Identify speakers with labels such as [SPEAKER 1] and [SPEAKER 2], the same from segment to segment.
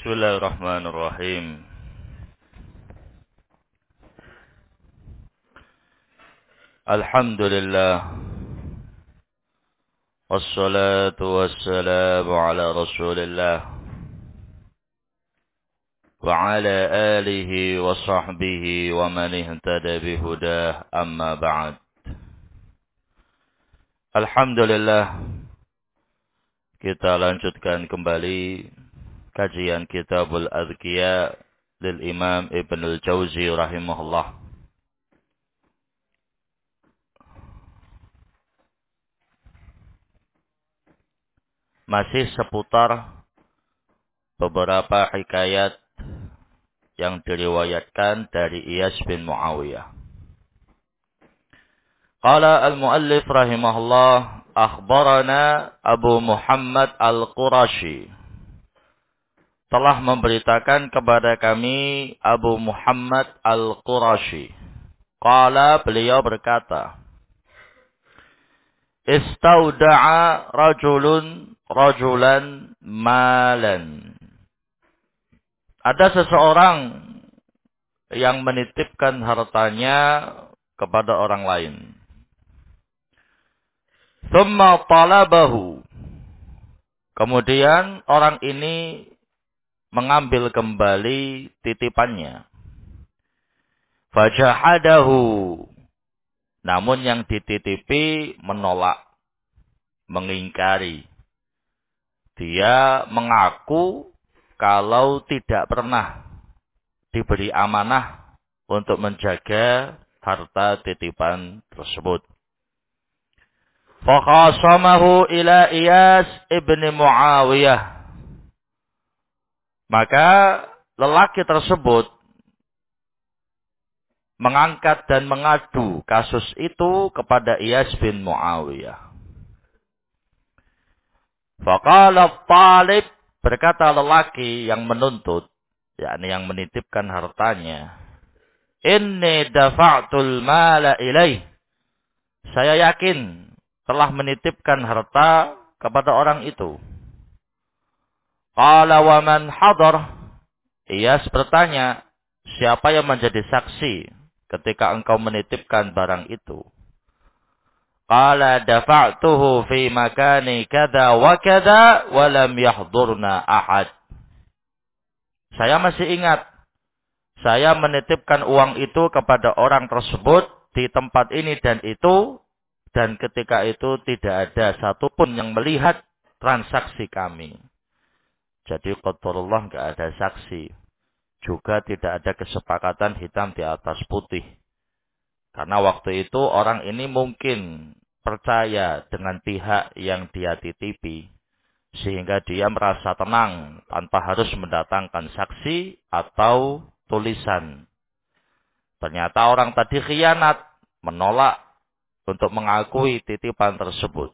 [SPEAKER 1] Bismillahirrahmanirrahim. Alhamdulillah. Wassalatu wassalamu ala Rasulillah wa ala alihi wa sahbihi wa man ihtada bihudah, amma ba'd. Alhamdulillah, kita lanjutkan kembali kajian Kitabul Adhkiya lil Imam Ibnul Jauzi rahimahullah. Masih seputar beberapa hikayat yang diriwayatkan dari Iyas bin Muawiyah. Qala al-muallif rahimahullah, akhbarana Abu Muhammad al-Qurashi. Telah memberitakan kepada kami Abu Muhammad al-Qurashi. Qala, beliau berkata, Istauda'a rajulan malan. Ada seseorang yang menitipkan hartanya kepada orang lain. Thumma talabahu. Kemudian orang ini mengambil kembali titipannya. Fajahadahu. Namun yang dititipi menolak, mengingkari. Dia mengaku kalau tidak pernah diberi amanah untuk menjaga harta titipan tersebut. Fakhasamahu ila Iyas ibn Muawiyah. Maka lelaki tersebut mengangkat dan mengadu kasus itu kepada Iyas bin Muawiyah. Faqala talib, berkata lelaki yang menuntut, yakni yang menitipkan hartanya, Inni dafa'tul mala ilaih. Saya yakin telah menitipkan harta kepada orang itu. Qala wa man hadar. Iyas bertanya, siapa yang menjadi saksi ketika engkau menitipkan barang itu? Qala dafa'tuhu fi makani kada wa kada wa lam yahdurna ahad. Saya masih ingat, saya menitipkan uang itu kepada orang tersebut di tempat ini dan itu, dan ketika itu tidak ada satupun yang melihat transaksi kami. Jadi qadarullah enggak ada saksi. Juga tidak ada kesepakatan hitam di atas putih. Karena waktu itu orang ini mungkin percaya dengan pihak yang dia titipi. Sehingga dia merasa tenang tanpa harus mendatangkan saksi atau tulisan. Ternyata orang tadi khianat, menolak untuk mengakui titipan tersebut.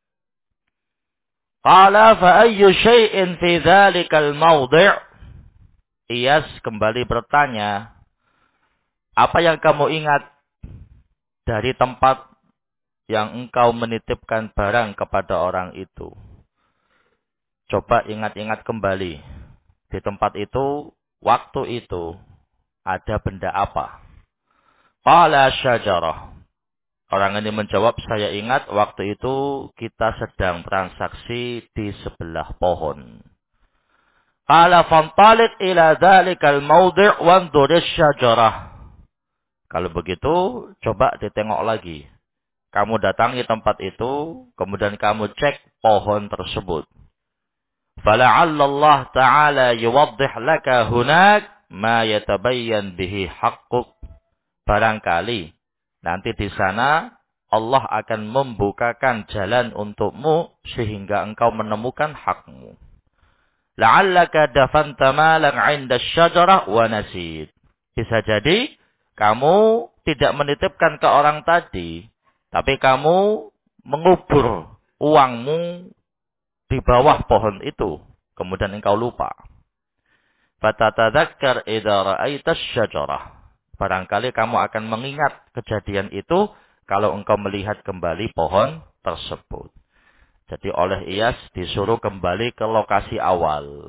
[SPEAKER 1] Qala fa ayyu syai'in fi dzalikal mawdi'? Iyas kembali bertanya, apa yang kamu ingat dari tempat yang engkau menitipkan barang kepada orang itu? Coba ingat-ingat kembali. Di tempat itu, waktu itu, ada benda apa? Qala syajarah. Orang ini menjawab, saya ingat waktu itu kita sedang transaksi di sebelah pohon. Qala fantalik ila dhalikal mawdi' wanduris syajarah. Kalau begitu, coba ditengok lagi. Kamu datangi tempat itu, kemudian kamu cek pohon tersebut. Fala'alla Allah Ta'ala yuwaddih laka hunak ma yatabayyan bihi haqquk. Barangkali nanti di sana Allah akan membukakan jalan untukmu sehingga engkau menemukan hakmu. La'allaka dafanta malan 'inda asy-syajarah wa nasid. Bisa jadi kamu tidak menitipkan ke orang tadi, tapi kamu mengubur uangmu di bawah pohon itu, kemudian engkau lupa. Fatatadzakkar idza ra'aita asy-syajarah. Barangkali kamu akan mengingat kejadian itu kalau engkau melihat kembali pohon tersebut. Jadi oleh Iyas disuruh kembali ke lokasi awal.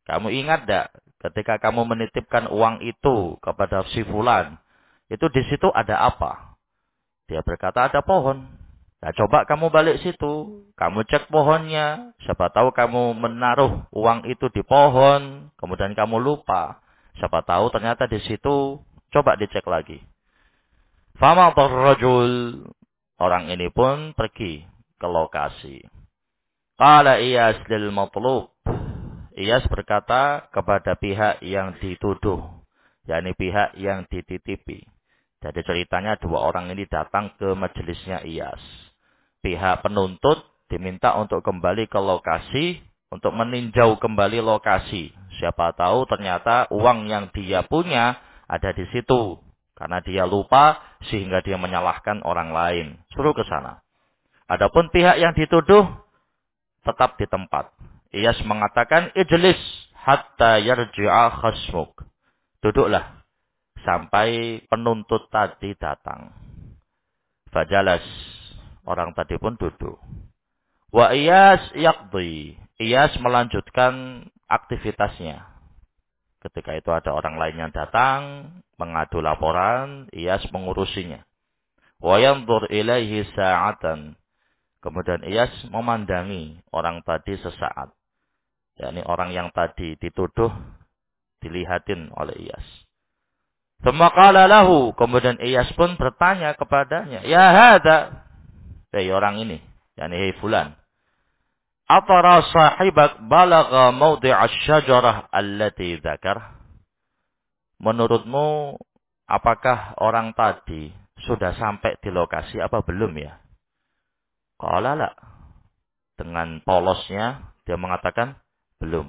[SPEAKER 1] Kamu ingat tidak ketika kamu menitipkan uang itu kepada si fulan, itu di situ ada apa? Dia berkata ada pohon. Nah, coba kamu balik situ, kamu cek pohonnya. Siapa tahu kamu menaruh uang itu di pohon, kemudian kamu lupa. Siapa tahu ternyata di situ, coba dicek lagi. Fama rajul, orang ini pun pergi ke lokasi. Qala Iyas lil matlub. Iyas berkata kepada pihak yang dituduh, yakni pihak yang dititipi. Jadi ceritanya dua orang ini datang ke majelisnya Iyas. Pihak penuntut diminta untuk kembali ke lokasi, untuk meninjau kembali lokasi. Siapa tahu ternyata uang yang dia punya ada di situ. Karena dia lupa sehingga dia menyalahkan orang lain. Suruh ke sana. Adapun pihak yang dituduh tetap di tempat. Iyas mengatakan, ijlis hatta yarji'a khasmuk. Duduklah sampai penuntut tadi datang. Fajalas. Orang tadi pun duduk. Wa Iyas yaqdi. Iyas melanjutkan aktivitasnya. Ketika itu ada orang lain yang datang, mengadu laporan, Iyas mengurusinya. Wa yanzur ilaihi sa'atan. Kemudian Iyas memandangi orang tadi sesaat. Yakni orang yang tadi dituduh, dilihatin oleh Iyas. Tsumma lahu. Kemudian Iyas pun bertanya kepadanya. Ya hadza. Orang ini. Yani hei fulan. Atara sahibak balagha mawdi'a syajarah allati dzakar. Menurutmu, apakah orang tadi sudah sampai di lokasi apa belum ya? Qala la. Dengan polosnya, dia mengatakan, belum.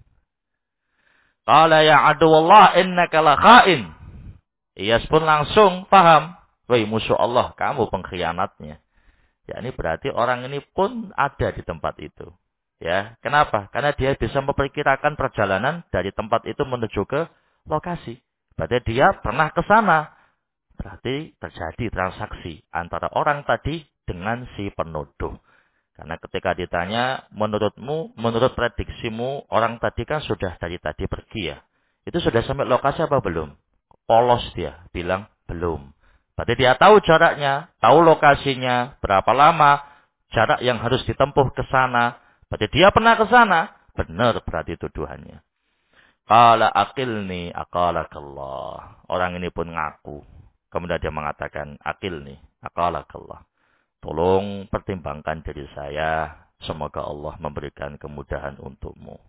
[SPEAKER 1] Qala ya aduwallah innaka la kha'in. Iyas pun langsung paham. Wahai musuh Allah, kamu pengkhianatnya. Ya, ini berarti orang ini pun ada di tempat itu. Ya, kenapa? Karena dia bisa memperkirakan perjalanan dari tempat itu menuju ke lokasi. Berarti dia pernah ke sana. Berarti terjadi transaksi antara orang tadi dengan si penuduh. Karena ketika ditanya, menurut prediksimu, orang tadi kan sudah dari tadi pergi ya. Itu sudah sampai lokasi apa belum? Polos dia, bilang belum. Berarti dia tahu jaraknya, tahu lokasinya, berapa lama, jarak yang harus ditempuh ke sana. Berarti dia pernah ke sana. Benar berarti tuduhannya. Qala aqilni aqalakallah. Orang ini pun ngaku. Kemudian dia mengatakan, aqilni aqalakallah. Tolong pertimbangkan diri saya. Semoga Allah memberikan kemudahan untukmu.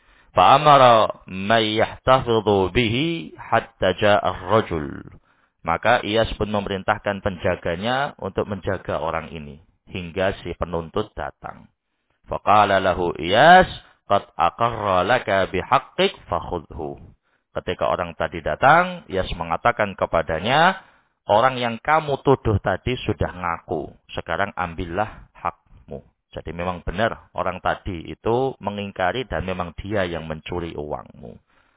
[SPEAKER 1] Fa'amara may yahtafidhu bihi hatta ja'a ar-rajul. Maka Iyas pun memerintahkan penjaganya untuk menjaga orang ini. Hingga si penuntut datang. Faqala lahu Iyas, qad aqarra laka bihaqqik fakhudhu. Ketika orang tadi datang, Iyas mengatakan kepadanya, orang yang kamu tuduh tadi sudah ngaku. Sekarang ambillah hakmu. Jadi memang benar orang tadi itu mengingkari dan memang dia yang mencuri uangmu.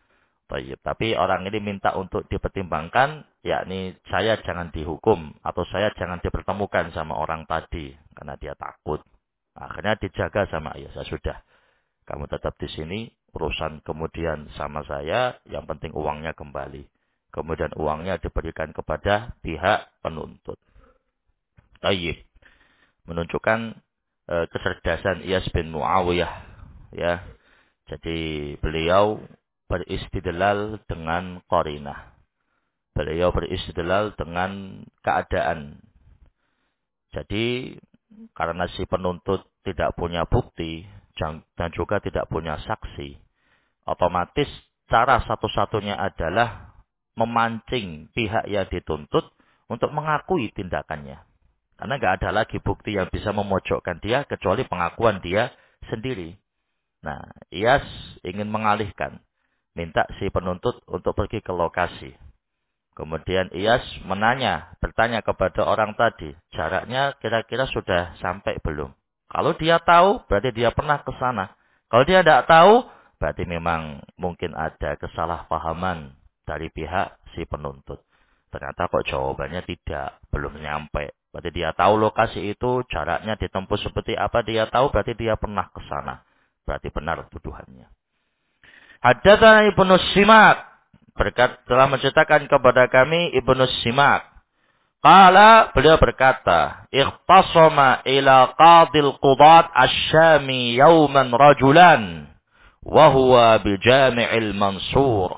[SPEAKER 1] Tapi orang ini minta untuk dipertimbangkan, yakni saya jangan dihukum atau saya jangan dipertemukan sama orang tadi karena dia takut. Akhirnya dijaga sama ayah. Saya sudah, kamu tetap di sini, urusan kemudian sama saya, yang penting uangnya kembali. Kemudian uangnya diberikan kepada pihak penuntut. Tayyib. Menunjukkan kecerdasan Iyas bin Muawiyah. Ya. Jadi beliau beristidlal dengan qarinah. Beliau beristidlal dengan keadaan. Jadi karena si penuntut tidak punya bukti dan juga tidak punya saksi, otomatis cara satu-satunya adalah memancing pihak yang dituntut untuk mengakui tindakannya. Karena nggak ada lagi bukti yang bisa memojokkan dia kecuali pengakuan dia sendiri. Nah, Iyas ingin mengalihkan. Minta si penuntut untuk pergi ke lokasi. Kemudian Iyas bertanya kepada orang tadi, jaraknya kira-kira sudah sampai belum? Kalau dia tahu, berarti dia pernah ke sana. Kalau dia tidak tahu, berarti memang mungkin ada kesalahpahaman dari pihak si penuntut. Ternyata kok jawabannya tidak, belum nyampe. Berarti dia tahu lokasi itu, jaraknya ditempuh seperti apa dia tahu, berarti dia pernah ke sana. Berarti benar tuduhannya. Haddatsana Ibnu Simak, telah menceritakan kepada kami Ibnu Simak. Qala, beliau berkata, ikhtasama ila qadil qudat asy-Syami yauman rajulan wa huwa bi Jami'il Mansur.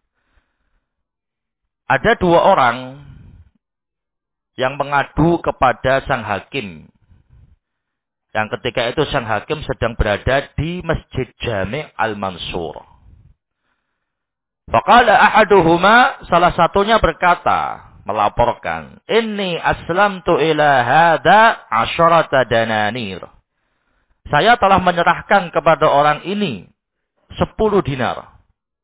[SPEAKER 1] Ada dua orang yang mengadu kepada sang hakim. Yang ketika itu sang hakim sedang berada di Masjid Jami' Al-Mansur. Faqala ahaduhuma, salah satunya berkata, melaporkan, inni aslamtu ila hadha 'asharata dananir. Saya telah menyerahkan kepada orang ini 10 dinar.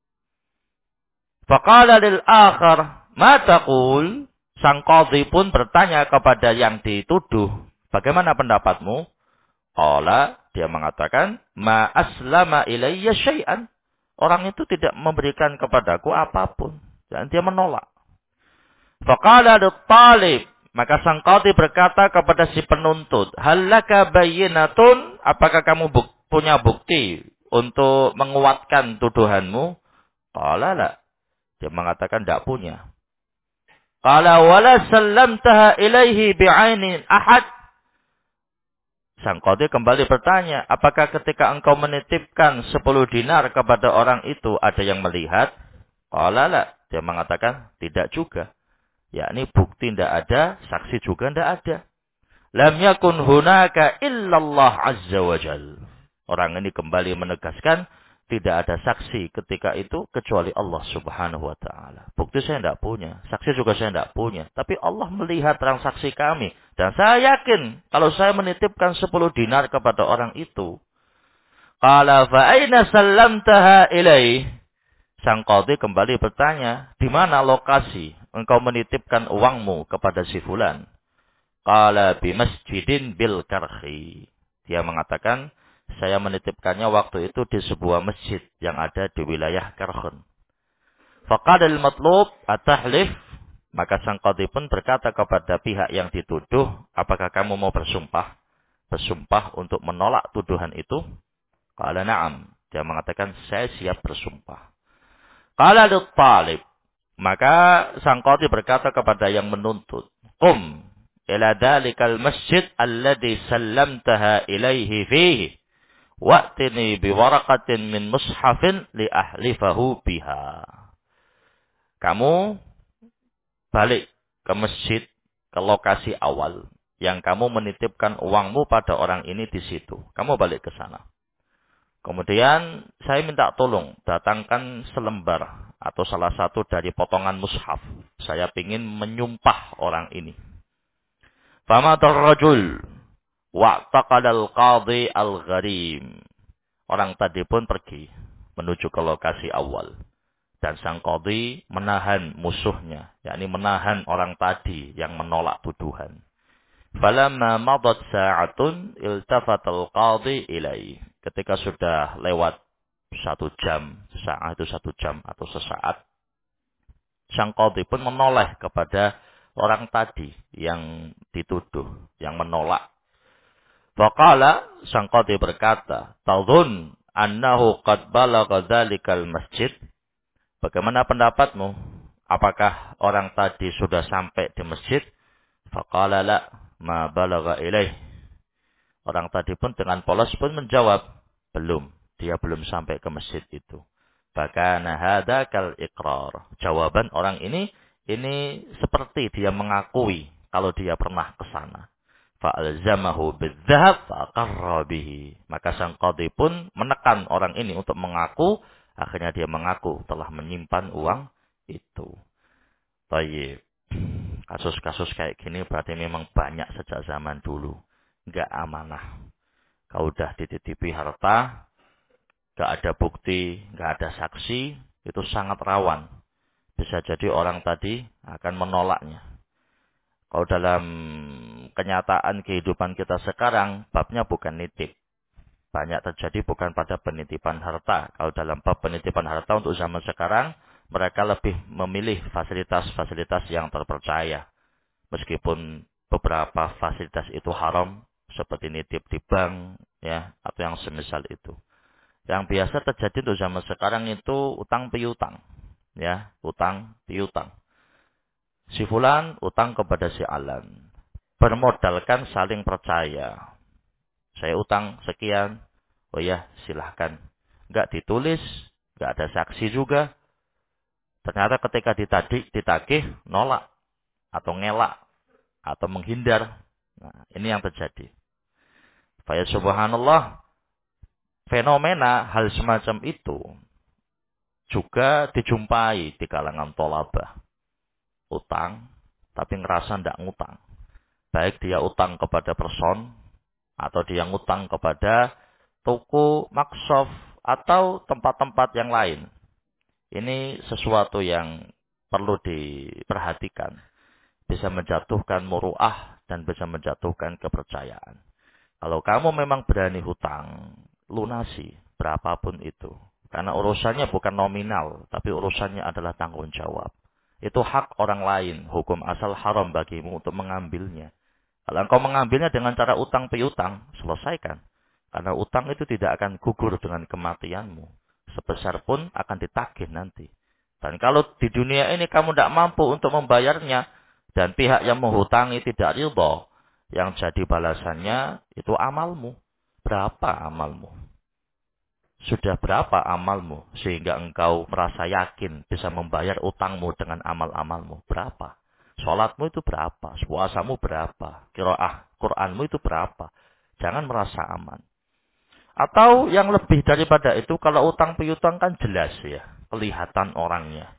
[SPEAKER 1] Faqala lil akhar, ma taqul? Sang qadhi pun bertanya kepada yang dituduh, bagaimana pendapatmu? Qala, dia mengatakan, ma aslama ilayya syai'an. Orang itu tidak memberikan kepadaku apapun. Dan dia menolak. Faqala lit-talib, maka sang qadhi berkata kepada si penuntut, hal laka bayyinatun? Apakah kamu punya bukti untuk menguatkan tuduhanmu? Qala la. Dia mengatakan tidak punya. Qala wala sallamtaha ilaihi bi'ainin ahad? Sang qadhi kembali bertanya, apakah ketika engkau menitipkan 10 dinar kepada orang itu ada yang melihat? Qala la. Dia mengatakan tidak juga. Yakni bukti tidak ada, saksi juga tidak ada. Lam yakun hunaka illallah azza wa jal. Orang ini kembali menegaskan, tidak ada saksi ketika itu kecuali Allah subhanahu wa ta'ala. Bukti saya tidak punya. Saksi juga saya tidak punya. Tapi Allah melihat transaksi kami. Dan saya yakin kalau saya menitipkan 10 dinar kepada orang itu. Qala fa'aina sallamtaha ilaih. Sang qadhi kembali bertanya, di mana lokasi engkau menitipkan uangmu kepada si fulan? Qala bi masjidin bil karhi. Dia mengatakan, saya menitipkannya waktu itu di sebuah masjid yang ada di wilayah Karkhun. Faqala al-matlub at-tahlif, maka sang qadhi pun berkata kepada pihak yang dituduh, apakah kamu mau bersumpah? Bersumpah untuk menolak tuduhan itu? Qala na'am. Dia mengatakan, saya siap bersumpah. Qala lit-talib, maka sang qadhi berkata kepada yang menuntut, qum ila dalikal masjid alladhi sallamtaha ilaihi fihi. Wa'tini biwaraqatin min mushafin li ahlifahu biha. Kamu balik ke masjid, ke lokasi awal yang kamu menitipkan uangmu pada orang ini di situ. Kamu balik ke sana. Kemudian saya minta tolong datangkan selembar atau salah satu dari potongan mushaf. Saya ingin menyumpah orang ini. Famadar rajul wa'taqadal qadhi al-gharim. Orang tadi pun pergi menuju ke lokasi awal. Dan sang qadhi menahan musuhnya. Yakni menahan orang tadi yang menolak tuduhan. Falamma madat sa'atun iltafatal qadhi ilaih. Ketika sudah lewat 1 jam, saat itu 1 jam atau sesaat. Sang qadhi pun menoleh kepada orang tadi yang dituduh, yang menolak. Faqala, sang qadhi berkata, tadhun annahu qad balagha dzalikal masjid? Bagaimana pendapatmu? Apakah orang tadi sudah sampai di masjid? Faqala la, ma balagha ilaih. Orang tadi pun dengan polos pun menjawab, belum, dia belum sampai ke masjid itu. Bakana hadza kal iqrar. Jawaban orang ini seperti dia mengakui kalau dia pernah ke sana. Fa'alzamahu bidzahab fa'aqarra bihi. Maka sang qadhi pun menekan orang ini untuk mengaku. Akhirnya dia mengaku telah menyimpan uang itu. Baik. Kasus-kasus kayak gini berarti memang banyak sejak zaman dulu. Enggak amanah. Kau udah dititipi harta, enggak ada bukti, enggak ada saksi, itu sangat rawan. Bisa jadi orang tadi akan menolaknya. Kalau dalam kenyataan kehidupan kita sekarang, babnya bukan nitip. Banyak terjadi bukan pada penitipan harta. Kalau dalam bab penitipan harta untuk zaman sekarang, mereka lebih memilih fasilitas-fasilitas yang terpercaya. Meskipun beberapa fasilitas itu haram, seperti nitip di bank, ya, atau yang semisal itu. Yang biasa terjadi untuk zaman sekarang itu utang piutang. Ya, utang piutang. Si fulan utang kepada si Alan. Bermodalkan saling percaya. Saya utang sekian. Oh ya, silahkan. Nggak ditulis, nggak ada saksi juga. Ternyata ketika ditagih, nolak. Atau ngelak. Atau menghindar. Nah, ini yang terjadi. Faya subhanallah. Fenomena hal semacam itu juga dijumpai di kalangan tolabah. Utang, tapi ngerasa ndak ngutang. Baik dia utang kepada person, atau dia ngutang kepada toko, maksof, atau tempat-tempat yang lain. Ini sesuatu yang perlu diperhatikan. Bisa menjatuhkan muru'ah dan bisa menjatuhkan kepercayaan. Kalau kamu memang berani hutang, lunasi berapapun itu. Karena urusannya bukan nominal, tapi urusannya adalah tanggung jawab. Itu hak orang lain, hukum asal haram bagimu untuk mengambilnya. Kalau engkau mengambilnya dengan cara utang piutang, selesaikan. Karena utang itu tidak akan gugur dengan kematianmu. Sebesar pun akan ditagih nanti. Dan kalau di dunia ini kamu tidak mampu untuk membayarnya, dan pihak yang menghutangi tidak ridha, yang jadi balasannya itu amalmu. Berapa amalmu? Sudah berapa amalmu sehingga engkau merasa yakin bisa membayar utangmu dengan amal-amalmu? Berapa? Sholatmu itu berapa? Puasamu berapa? Qiraah Qur'anmu itu berapa? Jangan merasa aman. Atau yang lebih daripada itu, kalau utang piutang kan jelas ya, kelihatan orangnya.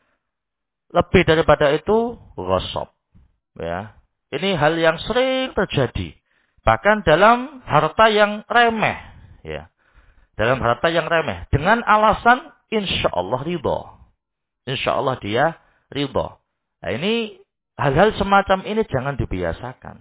[SPEAKER 1] Lebih daripada itu, ghasab. Ya. Ini hal yang sering terjadi. Bahkan dalam harta yang remeh. Ya. Dalam harta yang remeh. Dengan alasan insya Allah ridho. Insya Allah dia ridho. Nah, ini hal-hal semacam ini jangan dibiasakan.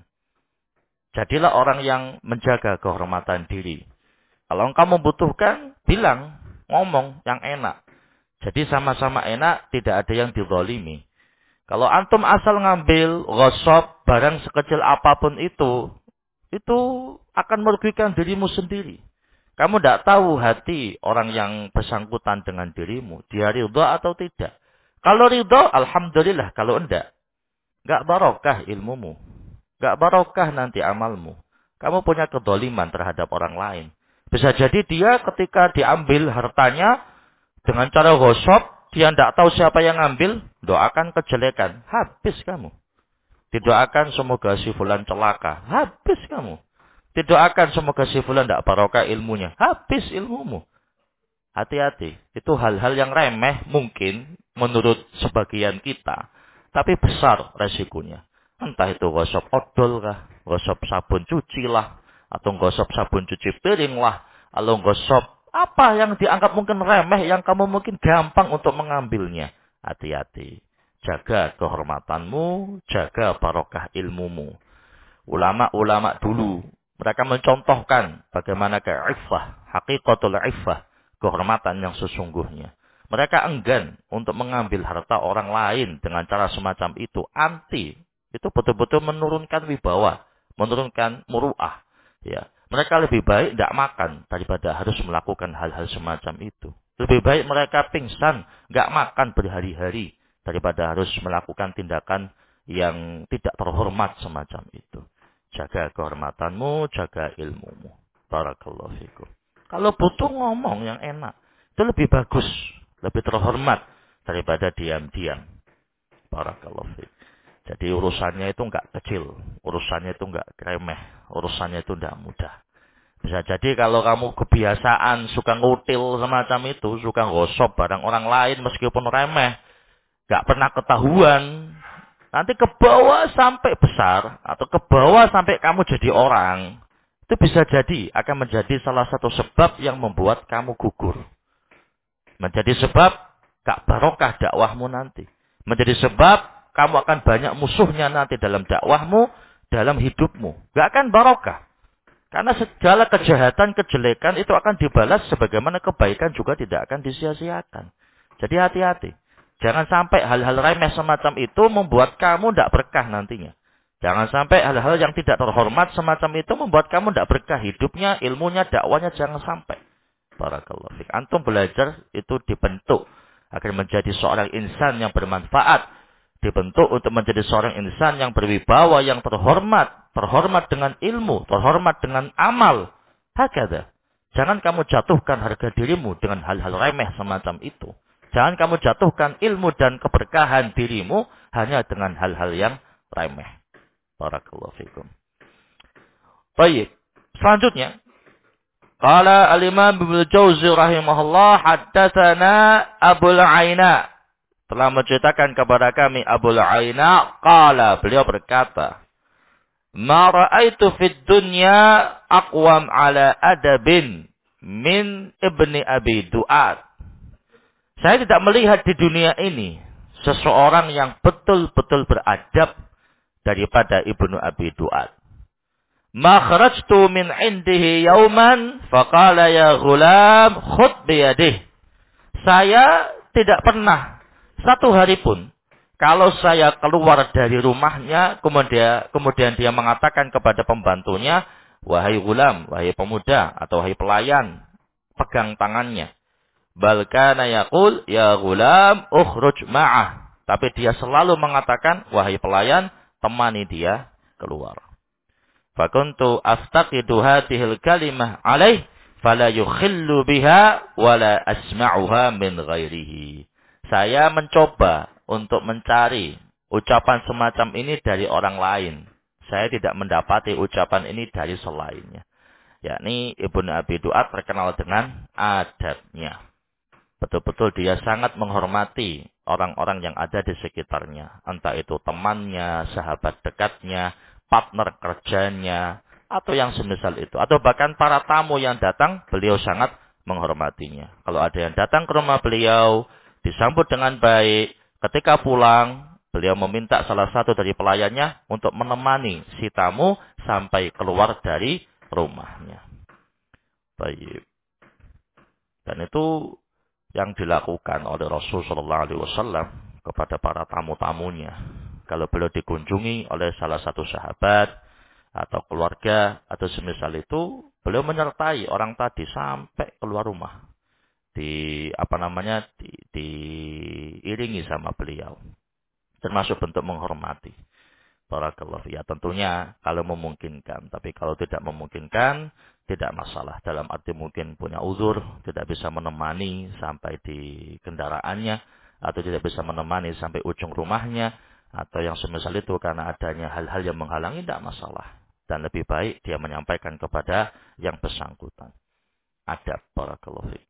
[SPEAKER 1] Jadilah orang yang menjaga kehormatan diri. Kalau engkau membutuhkan, bilang, ngomong yang enak. Jadi sama-sama enak, tidak ada yang dizalimi. Kalau antum asal ngambil, ghasab, barang sekecil apapun itu akan merugikan dirimu sendiri. Kamu tidak tahu hati orang yang bersangkutan dengan dirimu. Dia ridha atau tidak. Kalau ridha, alhamdulillah. Kalau enggak barokah ilmumu. Enggak barokah nanti amalmu. Kamu punya kedoliman terhadap orang lain. Bisa jadi dia ketika diambil hartanya dengan cara ghasab, dia tidak tahu siapa yang ambil, doakan kejelekan. Habis kamu. Didoakan semoga si fulan celaka. Habis kamu. Didoakan semoga si fulan tidak barokah ilmunya. Habis ilmumu. Hati-hati. Itu hal-hal yang remeh mungkin menurut sebagian kita. Tapi besar resikonya. Entah itu gosok odol kah. Gosok sabun cuci lah. Atau gosok sabun cuci piring lah. Atau gosok apa yang dianggap mungkin remeh. Yang kamu mungkin gampang untuk mengambilnya. Hati-hati. Jaga kehormatanmu. Jaga barokah ilmumu. Ulama-ulama dulu, mereka mencontohkan bagaimana iffah, hakikatul iffah, kehormatan yang sesungguhnya. Mereka enggan untuk mengambil harta orang lain dengan cara semacam itu, anti. Itu betul-betul menurunkan wibawa, menurunkan muru'ah. Ya. Mereka lebih baik tidak makan daripada harus melakukan hal-hal semacam itu. Lebih baik mereka pingsan, nggak makan berhari-hari daripada harus melakukan tindakan yang tidak terhormat semacam itu. Jaga kehormatanmu, jaga ilmumu. Barakallahu fikum. Kalau butuh ngomong yang enak, itu lebih bagus, lebih terhormat daripada diam-diam. Barakallahu fikum. Jadi urusannya itu enggak kecil, urusannya itu enggak remeh, urusannya itu enggak mudah. Bisa jadi kalau kamu kebiasaan suka ngutil semacam itu, suka gosok barang orang lain meskipun remeh, enggak pernah ketahuan, nanti ke bawah sampai besar, atau ke bawah sampai kamu jadi orang, itu bisa jadi akan menjadi salah satu sebab yang membuat kamu gugur. Menjadi sebab gak barokah dakwahmu nanti. Menjadi sebab kamu akan banyak musuhnya nanti dalam dakwahmu, dalam hidupmu. Gak akan barokah. Karena segala kejahatan, kejelekan itu akan dibalas sebagaimana kebaikan juga tidak akan disia-siakan. Jadi hati-hati. Jangan sampai hal-hal remeh semacam itu membuat kamu tidak berkah nantinya. Jangan sampai hal-hal yang tidak terhormat semacam itu membuat kamu tidak berkah hidupnya, ilmunya, dakwanya, jangan sampai. Barakallahu fiik. Antum belajar itu dibentuk agar menjadi seorang insan yang bermanfaat. Dibentuk untuk menjadi seorang insan yang berwibawa, yang terhormat. Terhormat dengan ilmu, terhormat dengan amal. Hakada. Jangan kamu jatuhkan harga dirimu dengan hal-hal remeh semacam itu. Jangan kamu jatuhkan ilmu dan keberkahan dirimu hanya dengan hal-hal yang remeh. Barakallahu fiikum. Baik. Selanjutnya. Qala al-Imam Ibnu Jauzi rahimahullah haddatsana Abul Aina. Telah menceritakan kepada kami Abul Aina qala, beliau berkata, "Ma ra'aitu fid dunya aqwam ala adabin min Ibni Abi Du'ad." Saya tidak melihat di dunia ini seseorang yang betul-betul beradab daripada Ibnu Abi Du'ad. Ma kharajtu min indihi yauman faqala ya ghulam khud biyadih. Saya tidak pernah satu hari pun kalau saya keluar dari rumahnya kemudian dia mengatakan kepada pembantunya, wahai ghulam, wahai pemuda atau wahai pelayan, pegang tangannya. Bal kana yaqul ya ghulam ukhruj ma'ah. Tapi dia selalu mengatakan, wahai pelayan, temani dia keluar. Fakuntu aftaqidu hadhil kalimah alaih fala yukhillu biha wala asma'uha min ghairihi. Saya mencoba untuk mencari ucapan semacam ini dari orang lain. Saya tidak mendapati ucapan ini dari selainnya. Yakni Ibnu Abi Du'ad terkenal dengan adabnya. Betul-betul dia sangat menghormati orang-orang yang ada di sekitarnya. Entah itu temannya, sahabat dekatnya, partner kerjanya, atau yang semisal itu. Atau bahkan para tamu yang datang, beliau sangat menghormatinya. Kalau ada yang datang ke rumah beliau, disambut dengan baik. Ketika pulang, beliau meminta salah satu dari pelayannya untuk menemani si tamu sampai keluar dari rumahnya. Baik. Dan itu yang dilakukan oleh Rasulullah SAW kepada para tamu-tamunya. Kalau beliau dikunjungi oleh salah satu sahabat atau keluarga atau semisal itu, beliau menyertai orang tadi sampai keluar rumah. Diiringi sama beliau. Termasuk bentuk menghormati. Barakallahu ya, tentunya kalau memungkinkan. Tapi kalau tidak memungkinkan, tidak masalah. Dalam arti mungkin punya uzur, tidak bisa menemani sampai di kendaraannya, atau tidak bisa menemani sampai ujung rumahnya, atau yang semisal itu karena adanya hal-hal yang menghalangi, tidak masalah. Dan lebih baik dia menyampaikan kepada yang bersangkutan. Adab. Barakallahu fiik.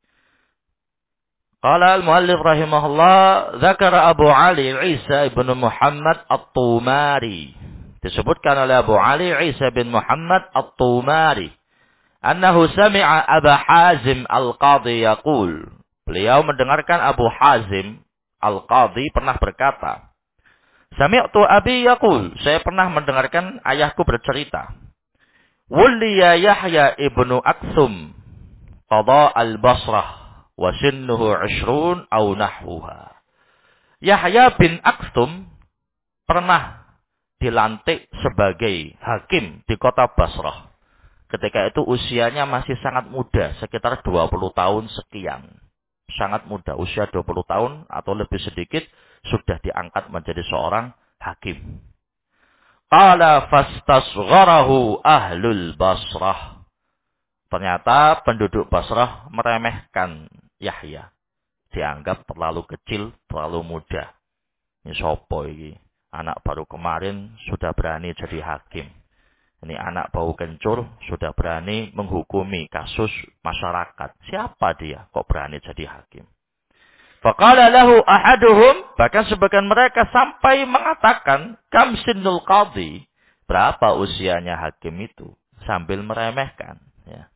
[SPEAKER 1] Qala al-muallif rahimahullah, dzakara Abu Ali Isa bin Muhammad At-Tumari. Disebutkan oleh Abu Ali Isa bin Muhammad At-Tumari, annahu sami'a Abu Hazim Al-Qadhi yaqul. Beliau mendengarkan Abu Hazim Al-Qadhi pernah berkata, sami'tu Abi yaqul, saya pernah mendengarkan ayahku bercerita. Wulliya Yahya ibnu Akthum qada al-Basrah wa sinnuhu 20 aw nahwuha. Yahya bin Akthum pernah dilantik sebagai hakim di kota Basrah. Ketika itu usianya masih sangat muda, sekitar 20 tahun sekian. Sangat muda, usia 20 tahun atau lebih sedikit sudah diangkat menjadi seorang hakim. Qala fastasgharahu ahlul Basrah. Ternyata penduduk Basrah meremehkan Yahya. Dianggap terlalu kecil, terlalu muda. Ini sopo ini? Anak baru kemarin sudah berani jadi hakim. Ini anak bau kencur sudah berani menghukumi kasus masyarakat. Siapa dia kok berani jadi hakim? Faqala lahu ahaduhum, bahkan sebagian mereka sampai mengatakan, kam sinnul qadhi, berapa usianya hakim itu, sambil meremehkan. Ya.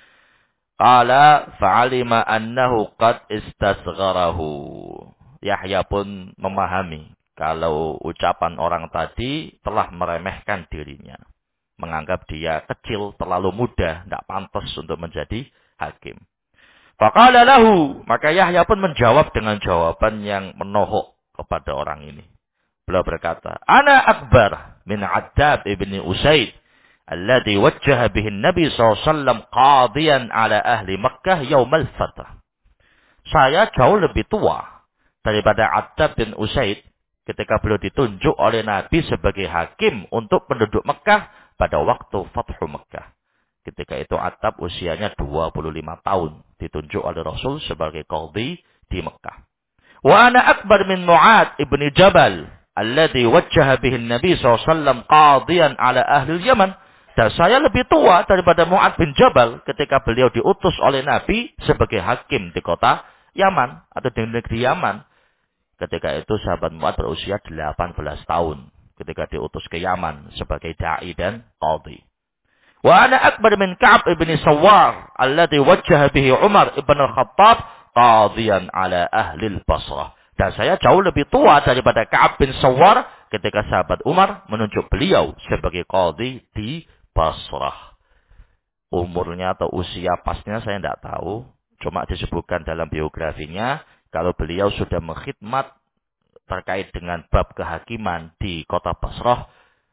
[SPEAKER 1] Qala fa'alima annahu qad istasgharahu. Yahya pun memahami kalau ucapan orang tadi telah meremehkan dirinya. Menganggap dia kecil, terlalu muda, tidak pantas untuk menjadi hakim. Faqala lahu, maka Yahya pun menjawab dengan jawaban yang menohok kepada orang ini. Beliau berkata, ana akbar min Addab ibni Usaid alladhi wajjaha bihi Nabi SAW qadiyan ala ahli Makkah yaumal fath. Saya jauh lebih tua daripada Attab bin Usaid ketika beliau ditunjuk oleh Nabi sebagai hakim untuk penduduk Mekah pada waktu Fathu Mekah. Ketika itu Attab usianya 25 tahun. Ditunjuk oleh Rasul sebagai qadhi di Mekah. Wa ana akbar min Mu'ad ibni Jabal. Alladhi wajjaha bihi Nabi SAW qadiyan ala ahli Yaman. Dan saya lebih tua daripada Mu'ad bin Jabal ketika beliau diutus oleh Nabi sebagai hakim di kota Yaman atau di negeri Yaman. Ketika itu sahabat Mu'ad berusia 18 tahun ketika diutus ke Yaman sebagai da'i dan qadhi. Wa ana akbar min Ka'ab ibn Sawar alladhi wajjaha bihi Umar ibn al-Khattab qadiyan ala ahli al-Basrah. Dan saya jauh lebih tua daripada Ka'ab bin Sawar ketika sahabat Umar menunjuk beliau sebagai qadhi di Basrah. Umurnya atau usia pasnya saya tidak tahu. Cuma disebutkan dalam biografinya kalau beliau sudah mengkhidmat terkait dengan bab kehakiman di kota Basrah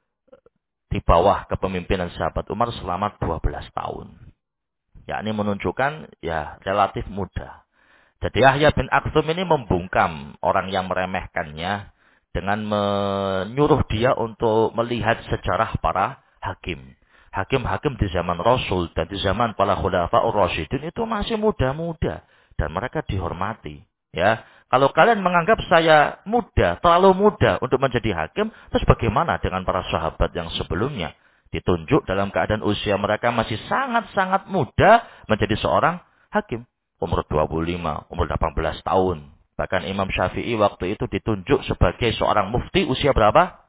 [SPEAKER 1] di bawah kepemimpinan sahabat Umar selama 12 tahun. Yakni menunjukkan ya relatif muda. Jadi Yahya bin Akthum ini membungkam orang yang meremehkannya dengan menyuruh dia untuk melihat sejarah para hakim. Hakim-hakim di zaman Rasul dan di zaman para khulafaur rasyidin itu masih muda-muda dan mereka dihormati. Ya, kalau kalian menganggap saya muda, terlalu muda untuk menjadi hakim, terus bagaimana dengan para sahabat yang sebelumnya? Ditunjuk dalam keadaan usia mereka masih sangat-sangat muda menjadi seorang hakim. Umur 25, umur 18 tahun. Bahkan Imam Syafi'i waktu itu ditunjuk sebagai seorang mufti usia berapa?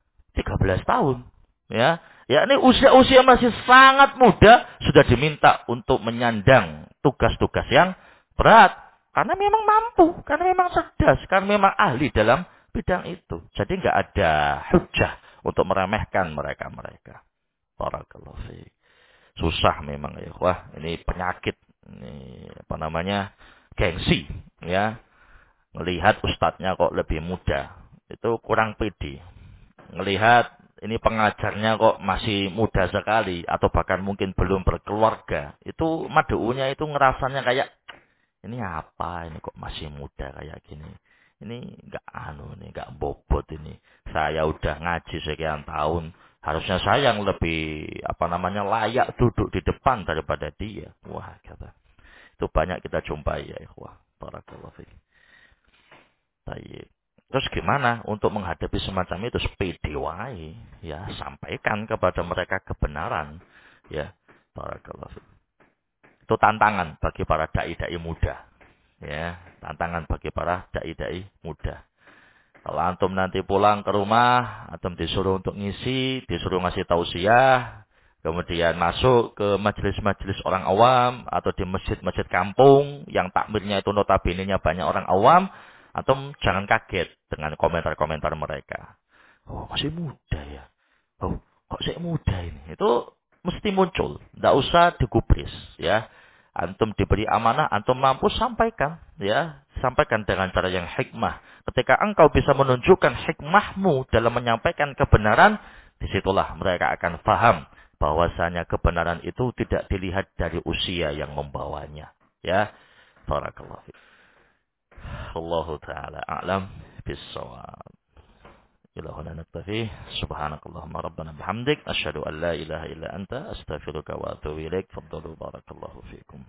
[SPEAKER 1] 13 tahun. Ya, yakni usia-usia masih sangat muda sudah diminta untuk menyandang tugas-tugas yang berat. Karena memang mampu, karena memang cerdas, karena memang ahli dalam bidang itu. Jadi nggak ada hujah untuk meremehkan mereka-mereka. Barakallahu fiik. Susah memang ya. Wah, ini penyakit. Ini apa namanya? Gengsi. Ya. Melihat ustadznya kok lebih muda. Itu kurang pede. Melihat ini pengajarnya kok masih muda sekali. Atau bahkan mungkin belum berkeluarga. Itu madu'unya itu ngerasanya kayak ini apa? Ini kok masih muda kayak gini. Ini enggak bobot ini. Saya udah ngaji sekian tahun. Harusnya saya yang lebih, layak duduk di depan daripada dia. Wah, kata. Itu banyak kita jumpai ya, ikhwah. Barakallahu fiik. Baik. Terus gimana untuk menghadapi semacam itu? Sepede wae. Ya, sampaikan kepada mereka kebenaran. Ya, barakallahu fiik. Itu tantangan bagi para dai-dai muda. Ya, tantangan bagi para dai-dai muda. Kalau antum nanti pulang ke rumah, antum disuruh untuk ngisi, disuruh ngasih tausiah, kemudian masuk ke majelis-majelis orang awam atau di masjid-masjid kampung yang takmirnya itu notabene-nya banyak orang awam, antum jangan kaget dengan komentar-komentar mereka. Oh, masih muda ya. Oh, kok saya muda ini? Itu mesti muncul. Tidak usah digubris, ya. Antum diberi amanah, antum mampu sampaikan, ya. Sampaikan dengan cara yang hikmah. Ketika engkau bisa menunjukkan hikmahmu dalam menyampaikan kebenaran, disitulah mereka akan faham bahwasanya kebenaran itu tidak dilihat dari usia yang membawanya, ya. Barakallahu fiik. Allahu taala a'lam bis-shawab. إلى هنا نكتفي سبحانك اللهم ربنا بحمدك أشهد أن لا إله إلا أنت أستغفرك وأتوب إليك فضلوا بارك الله فيكم